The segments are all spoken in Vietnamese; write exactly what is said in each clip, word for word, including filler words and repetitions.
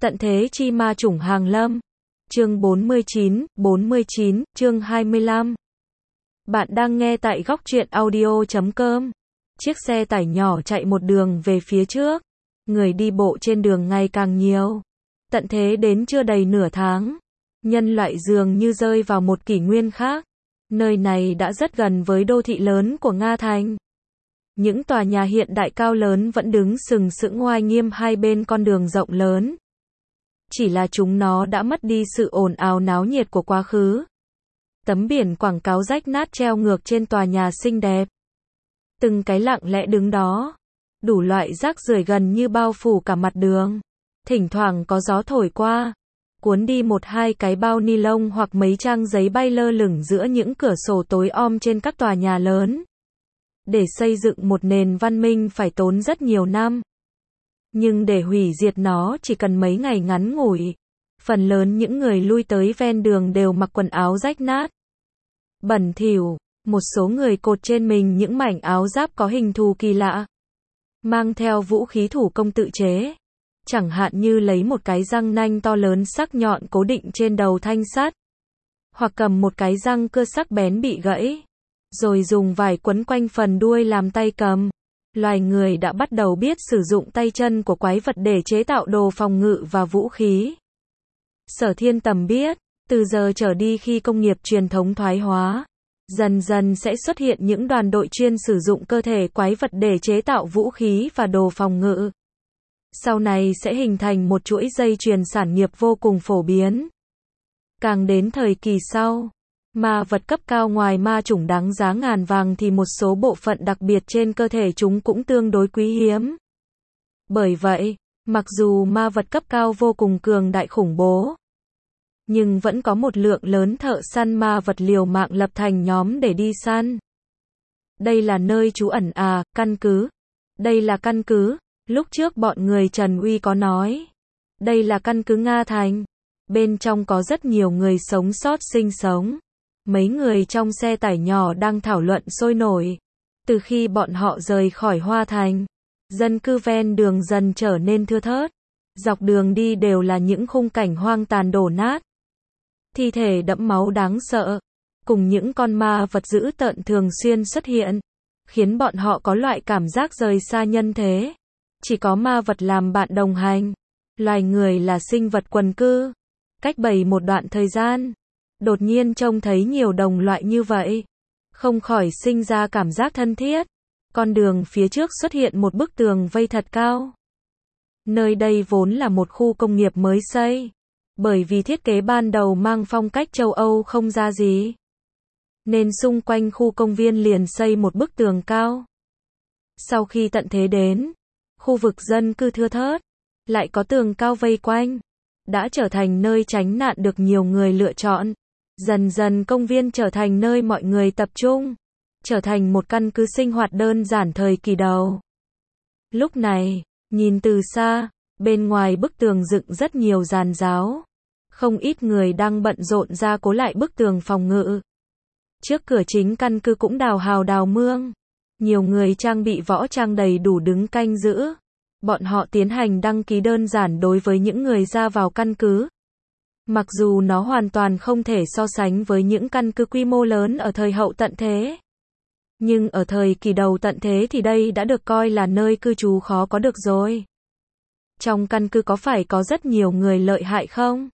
Tận thế chi ma chủng hàng lâm. Chương bốn mươi chín, bốn mươi chín, chương hai mươi lăm. Bạn đang nghe tại góc truyện audio chấm com. Chiếc xe tải nhỏ chạy một đường về phía trước. Người đi bộ trên đường ngày càng nhiều. Tận thế đến chưa đầy nửa tháng. Nhân loại dường như rơi vào một kỷ nguyên khác. Nơi này đã rất gần với đô thị lớn của Nga Thành. Những tòa nhà hiện đại cao lớn vẫn đứng sừng sững oai nghiêm hai bên con đường rộng lớn. Chỉ là chúng nó đã mất đi sự ồn ào náo nhiệt của quá khứ. Tấm biển quảng cáo rách nát treo ngược trên tòa nhà xinh đẹp. Từng cái lặng lẽ đứng đó. Đủ loại rác rưởi gần như bao phủ cả mặt đường. Thỉnh thoảng có gió thổi qua, cuốn đi một hai cái bao ni lông hoặc mấy trang giấy bay lơ lửng giữa những cửa sổ tối om trên các tòa nhà lớn. Để xây dựng một nền văn minh phải tốn rất nhiều năm. Nhưng để hủy diệt nó chỉ cần mấy ngày ngắn ngủi. Phần lớn những người lui tới ven đường đều mặc quần áo rách nát, bẩn thỉu, một số người cột trên mình những mảnh áo giáp có hình thù kỳ lạ. Mang theo vũ khí thủ công tự chế. Chẳng hạn như lấy một cái răng nanh to lớn sắc nhọn cố định trên đầu thanh sắt. Hoặc cầm một cái răng cưa sắc bén bị gãy. Rồi dùng vải quấn quanh phần đuôi làm tay cầm. Loài người đã bắt đầu biết sử dụng tay chân của quái vật để chế tạo đồ phòng ngự và vũ khí. Sở Thiên Tầm biết, từ giờ trở đi khi công nghiệp truyền thống thoái hóa, dần dần sẽ xuất hiện những đoàn đội chuyên sử dụng cơ thể quái vật để chế tạo vũ khí và đồ phòng ngự. Sau này sẽ hình thành một chuỗi dây chuyền sản nghiệp vô cùng phổ biến. Càng đến thời kỳ sau, ma vật cấp cao ngoài ma chủng đáng giá ngàn vàng thì một số bộ phận đặc biệt trên cơ thể chúng cũng tương đối quý hiếm. Bởi vậy, mặc dù ma vật cấp cao vô cùng cường đại khủng bố, nhưng vẫn có một lượng lớn thợ săn ma vật liều mạng lập thành nhóm để đi săn. Đây là nơi trú ẩn à, căn cứ. Đây là căn cứ. Lúc trước bọn người Trần Uy có nói. Đây là căn cứ Nga Thành. Bên trong có rất nhiều người sống sót sinh sống. Mấy người trong xe tải nhỏ đang thảo luận sôi nổi. Từ khi bọn họ rời khỏi Hoa Thành, dân cư ven đường dần trở nên thưa thớt. Dọc đường đi đều là những khung cảnh hoang tàn đổ nát. Thi thể đẫm máu đáng sợ, cùng những con ma vật dữ tợn thường xuyên xuất hiện, khiến bọn họ có loại cảm giác rời xa nhân thế. Chỉ có ma vật làm bạn đồng hành. Loài người là sinh vật quần cư. Cách bầy một đoạn thời gian, đột nhiên trông thấy nhiều đồng loại như vậy, không khỏi sinh ra cảm giác thân thiết. Con đường phía trước xuất hiện một bức tường vây thật cao. Nơi đây vốn là một khu công nghiệp mới xây. Bởi vì thiết kế ban đầu mang phong cách châu Âu không ra gì, nên xung quanh khu công viên liền xây một bức tường cao. Sau khi tận thế đến, khu vực dân cư thưa thớt, lại có tường cao vây quanh, đã trở thành nơi tránh nạn được nhiều người lựa chọn. Dần dần công viên trở thành nơi mọi người tập trung, trở thành một căn cứ sinh hoạt đơn giản thời kỳ đầu. Lúc này, nhìn từ xa, bên ngoài bức tường dựng rất nhiều giàn giáo. Không ít người đang bận rộn ra cố lại bức tường phòng ngự. Trước cửa chính căn cứ cũng đào hào đào mương. Nhiều người trang bị võ trang đầy đủ đứng canh giữ. Bọn họ tiến hành đăng ký đơn giản đối với những người ra vào căn cứ. Mặc dù nó hoàn toàn không thể so sánh với những căn cứ quy mô lớn ở thời hậu tận thế. Nhưng ở thời kỳ đầu tận thế thì đây đã được coi là nơi cư trú khó có được rồi. Trong căn cứ có phải có rất nhiều người lợi hại không?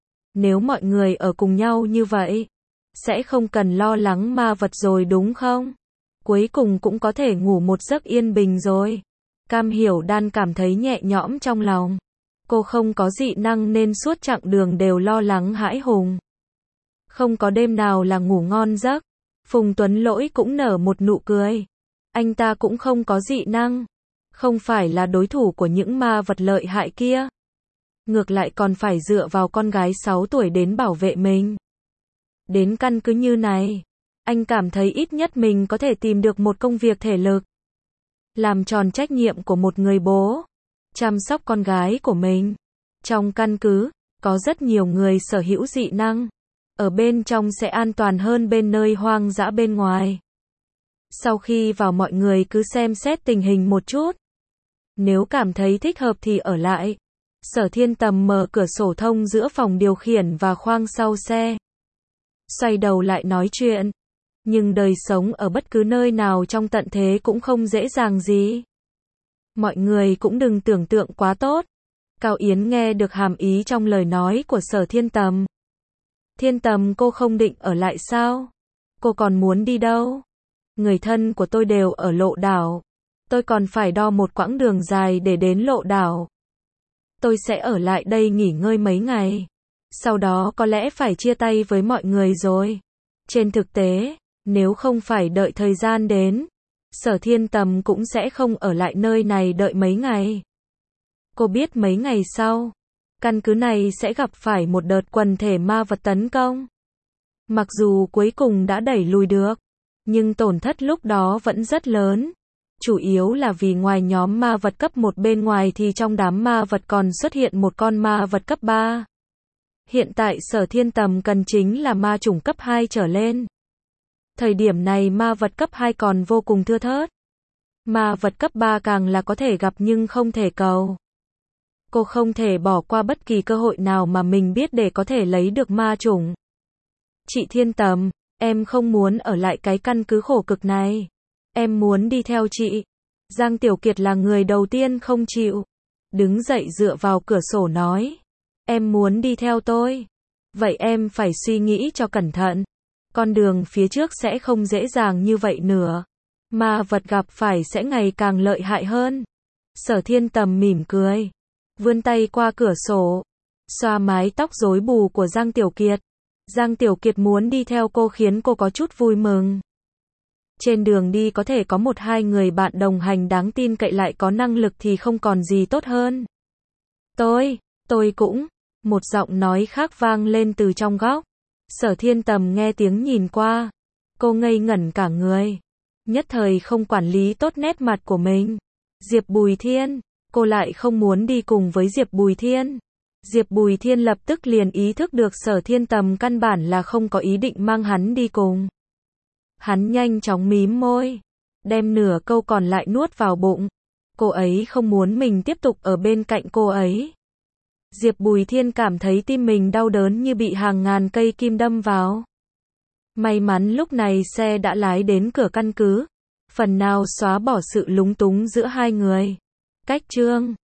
Nếu mọi người ở cùng nhau như vậy, sẽ không cần lo lắng ma vật rồi đúng không? Cuối cùng cũng có thể ngủ một giấc yên bình rồi. Cam Hiểu Đan cảm thấy nhẹ nhõm trong lòng. Cô không có dị năng nên suốt chặng đường đều lo lắng hãi hùng. Không có đêm nào là ngủ ngon giấc. Phùng Tuấn Lỗi cũng nở một nụ cười. Anh ta cũng không có dị năng. Không phải là đối thủ của những ma vật lợi hại kia. Ngược lại còn phải dựa vào con gái sáu tuổi đến bảo vệ mình. Đến căn cứ như này, anh cảm thấy ít nhất mình có thể tìm được một công việc thể lực. Làm tròn trách nhiệm của một người bố. Chăm sóc con gái của mình. Trong căn cứ, có rất nhiều người sở hữu dị năng. Ở bên trong sẽ an toàn hơn bên nơi hoang dã bên ngoài. Sau khi vào mọi người cứ xem xét tình hình một chút. Nếu cảm thấy thích hợp thì ở lại. Sở Thiên Tầm mở cửa sổ thông giữa phòng điều khiển và khoang sau xe. Xoay đầu lại nói chuyện. Nhưng đời sống ở bất cứ nơi nào trong tận thế cũng không dễ dàng gì. Mọi người cũng đừng tưởng tượng quá tốt. Cao Yến nghe được hàm ý trong lời nói của Sở Thiên Tầm. Thiên Tầm, cô không định ở lại sao? Cô còn muốn đi đâu? Người thân của tôi đều ở Lộ Đảo. Tôi còn phải đo một quãng đường dài để đến Lộ Đảo. Tôi sẽ ở lại đây nghỉ ngơi mấy ngày. Sau đó có lẽ phải chia tay với mọi người rồi. Trên thực tế, nếu không phải đợi thời gian đến, Sở Thiên Tầm cũng sẽ không ở lại nơi này đợi mấy ngày. Cô biết mấy ngày sau, căn cứ này sẽ gặp phải một đợt quần thể ma vật tấn công. Mặc dù cuối cùng đã đẩy lùi được, nhưng tổn thất lúc đó vẫn rất lớn. Chủ yếu là vì ngoài nhóm ma vật cấp một bên ngoài thì trong đám ma vật còn xuất hiện một con ma vật cấp ba. Hiện tại Sở Thiên Tầm cần chính là ma chủng cấp hai trở lên. Thời điểm này ma vật cấp hai còn vô cùng thưa thớt. Ma vật cấp ba càng là có thể gặp nhưng không thể cầu. Cô không thể bỏ qua bất kỳ cơ hội nào mà mình biết để có thể lấy được ma chủng. Chị Thiên Tầm, em không muốn ở lại cái căn cứ khổ cực này. Em muốn đi theo chị. Giang Tiểu Kiệt là người đầu tiên không chịu. Đứng dậy dựa vào cửa sổ nói. Em muốn đi theo tôi. Vậy em phải suy nghĩ cho cẩn thận. Con đường phía trước sẽ không dễ dàng như vậy nữa. Ma vật gặp phải sẽ ngày càng lợi hại hơn. Sở Thiên Tầm mỉm cười. Vươn tay qua cửa sổ. Xoa mái tóc rối bù của Giang Tiểu Kiệt. Giang Tiểu Kiệt muốn đi theo cô khiến cô có chút vui mừng. Trên đường đi có thể có một hai người bạn đồng hành đáng tin cậy lại có năng lực thì không còn gì tốt hơn. Tôi, tôi cũng. Một giọng nói khác vang lên từ trong góc. Sở Thiên Tầm nghe tiếng nhìn qua. Cô ngây ngẩn cả người. Nhất thời không quản lý tốt nét mặt của mình. Diệp Bùi Thiên. Cô lại không muốn đi cùng với Diệp Bùi Thiên. Diệp Bùi Thiên lập tức liền ý thức được Sở Thiên Tầm căn bản là không có ý định mang hắn đi cùng. Hắn nhanh chóng mím môi. Đem nửa câu còn lại nuốt vào bụng. Cô ấy không muốn mình tiếp tục ở bên cạnh cô ấy. Diệp Bùi Thiên cảm thấy tim mình đau đớn như bị hàng ngàn cây kim đâm vào. May mắn lúc này xe đã lái đến cửa căn cứ. Phần nào xóa bỏ sự lúng túng giữa hai người. Cách chương